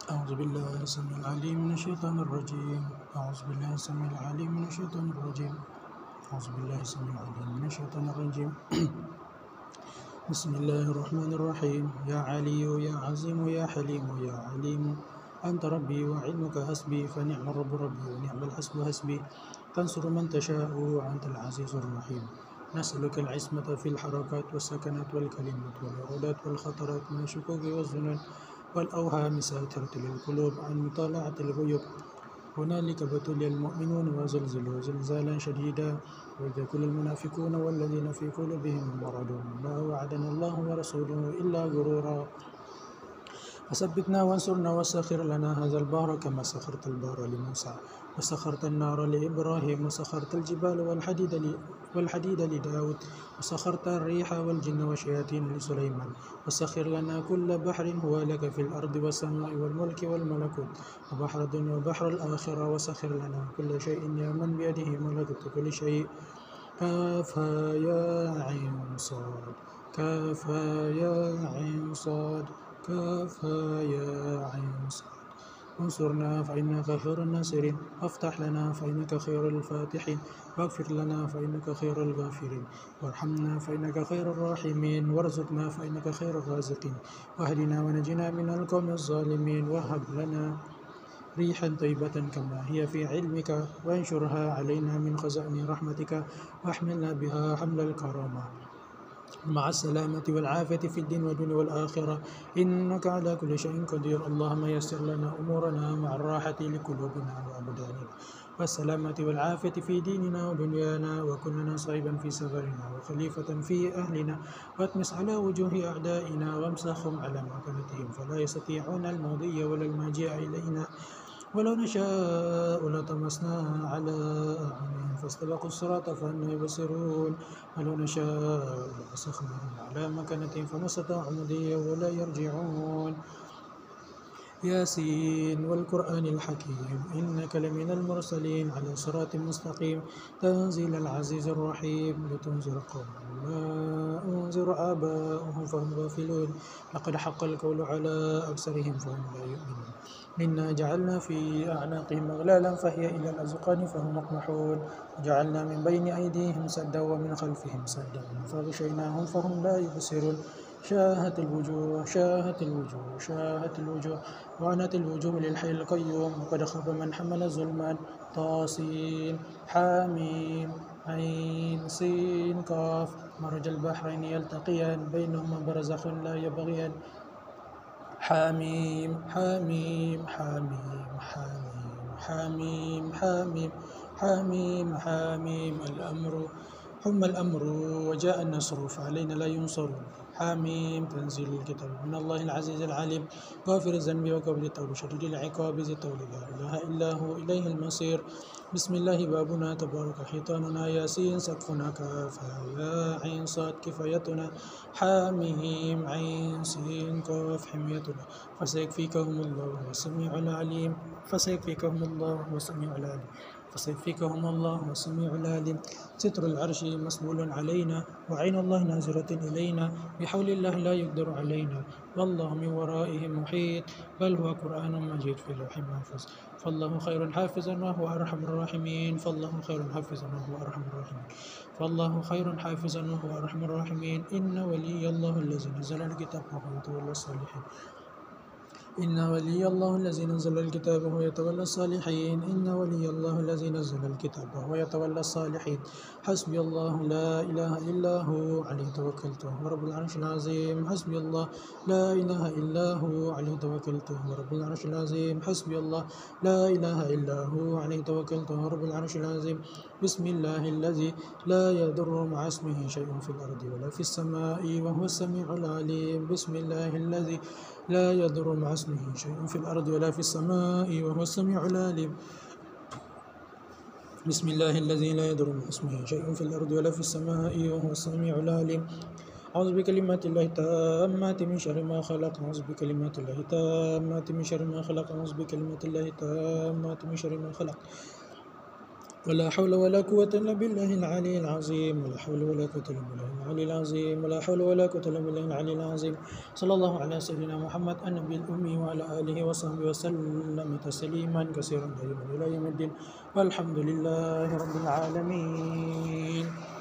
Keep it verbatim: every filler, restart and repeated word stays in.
أعوذ بالله السميع العليم من الشيطان الرجيم أعوذ بالله السميع العليم من الشيطان الرجيم أعوذ بالله السميع العليم من الشيطان الرجيم بسم الله الرحمن الرحيم يا علي يا عظيم يا حليم يا عليم أنت ربي وعلمك حسبي فنعم الرب ربي ونعم الحسب حسبي تنصر من تشاء وأنت العزيز الرحيم نسألك العصمة في الحركات والسكنات والكلمات والإرادات والخطرات من الشكوك والظنون والأوهام ساترة للقلوب عن مطالعة الغيوب هنالك ابتلي المؤمنون وزلزلوا زلزالا شديدا وإذا كل المنافقون والذين في قلوبهم مرض ما وعدنا الله ورسوله إلا غرورا فثبتنا وانصرنا وسخر لنا هذا البحر كما سخرت البحر لموسى وسخرت النار لإبراهيم وسخرت الجبال والحديد والحديد لداود وسخرت الريح والجن والشياطين لسليمان وسخر لنا كل بحر هو لك في الأرض والسماء والملك والملكوت وبحر الدنيا وبحر الآخرة وسخر لنا كل شيء يا من بيده ملكوت كل شيء كافها يا عين صاد كافها يا عين صاد كافها يا عين صاد انصرنا فإنك خير الناصرين وافتح لنا فإنك خير الفاتحين واغفر لنا فإنك خير الغافرين وارحمنا فإنك خير الراحمين وارزقنا فإنك خير الرازقين واهدنا ونجنا من القوم الظالمين وهب لنا ريحا طيبة كما هي في علمك وانشرها علينا من خزائن رحمتك واحملنا بها حمل الكرامة مع السلامة والعافية في الدين والدنيا والآخرة إنك على كل شيء قدير اللهم يسر لنا أمورنا مع الراحة لقلوبنا وأبداننا والسلامة والعافية في ديننا ودنيانا وكن لنا صيبا في سفرنا وخليفة في أهلنا واتمس على وجوه أعدائنا وامسخهم على مكانتهم فلا يستطيعون المضي ولا المجيء إلينا ولو نشاء لطمسنا على أعينهم فاستبقوا الصراط فأنا يبصرون ولو نشاء لمسخناهم على مكانتهم فما استطاعوا مضيا ولا يرجعون ياسين والقرآن الحكيم إنك لمن المرسلين على صراط مستقيم تنزيل العزيز الرحيم لتنذر قوما ما أنذر آباؤهم فهم غافلون لقد حق القول على أكثرهم فهم لا يؤمنون إنا جعلنا في أعناقهم أغلالا فهي إلى الأذقان فهم مقمحون وجعلنا من بين أيديهم سدا ومن خلفهم سدا فغشيناهم فهم لا يبصرون شاهت الوجوه شاهت الوجوه شاهت الوجوه وعنت الوجوه للحي القيوم وقد خاب من حمل ظلما طاسين حاميم عين سين قاف مرج البحرين يلتقيان بينهما برزخ لا يبغيان حاميم حاميم حاميم حاميم حاميم حاميم حاميم حاميم الأمر حم الأمر وجاء النصر فعلينا لا ينصرون حاميم تنزيل الكتاب من الله العزيز العليم غافر الذنب وقبل التوب شديد العقاب ذي الطول لا إله إلا هو إليه المصير بسم الله بابنا تبارك حيطاننا ياسين سقفنا كافها يا عين صاد كفايتنا حاميم عين سين قاف حميتنا فسيكفيكهم الله والسميع العليم فسيكفيكهم الله والسميع العليم فسيكفيكهم الله والسميع العليم ستر العرش مسبول علينا وعين الله نازرة إلينا بحول الله لا يقدر علينا والله من ورائهم محيط بل هو قرآن مجيد في لوح محفوظ فالله خير حافظا وهو أرحم الراحمين فالله خير حافظا وهو أرحم الراحمين فالله خير حافظا وهو أرحم الراحمين إن ولي الله الذي نزل الكتاب وهو يتولى الصالحين إن ولي الله الذي نزل الكتاب وهو يتولى الصالحين إن ولي الله الذي نزل الكتاب وهو يتولى الصالحين حسبي الله لا إله إلا هو عليه توكلت وهو رب العرش العظيم حسبي الله لا إله إلا هو عليه توكلت وهو رب العرش العظيم حسبي الله لا إله إلا هو عليه توكلت وهو رب العرش العظيم بسم الله الذي لا يضر مع اسمه شيء في الأرض ولا في السماء وهو السميع العليم بسم الله الذي لا يضر مع اسمه شيء في الأرض ولا في السماء وهو السميع العليم بسم الله الذي لا يضر مع اسمه شيء في الأرض ولا في السماء وهو السميع العليم أعوذ بكلمات الله التامات من شر ما خلق أعوذ بكلمات الله التامات من شر ما خلق أعوذ بكلمات الله التامات من شر ما خلق ولا حول ولا قوة إلا بالله العلي العظيم ولا حول ولا قوة إلا بالله العلي العظيم ولا حول ولا قوة إلا بالله العلي العظيم صلى الله على سيدنا محمد النبي الأمي وعلى آله وصحبه وسلم تسليما كثيرا دائما إلى يوم الدين والحمد لله رب العالمين.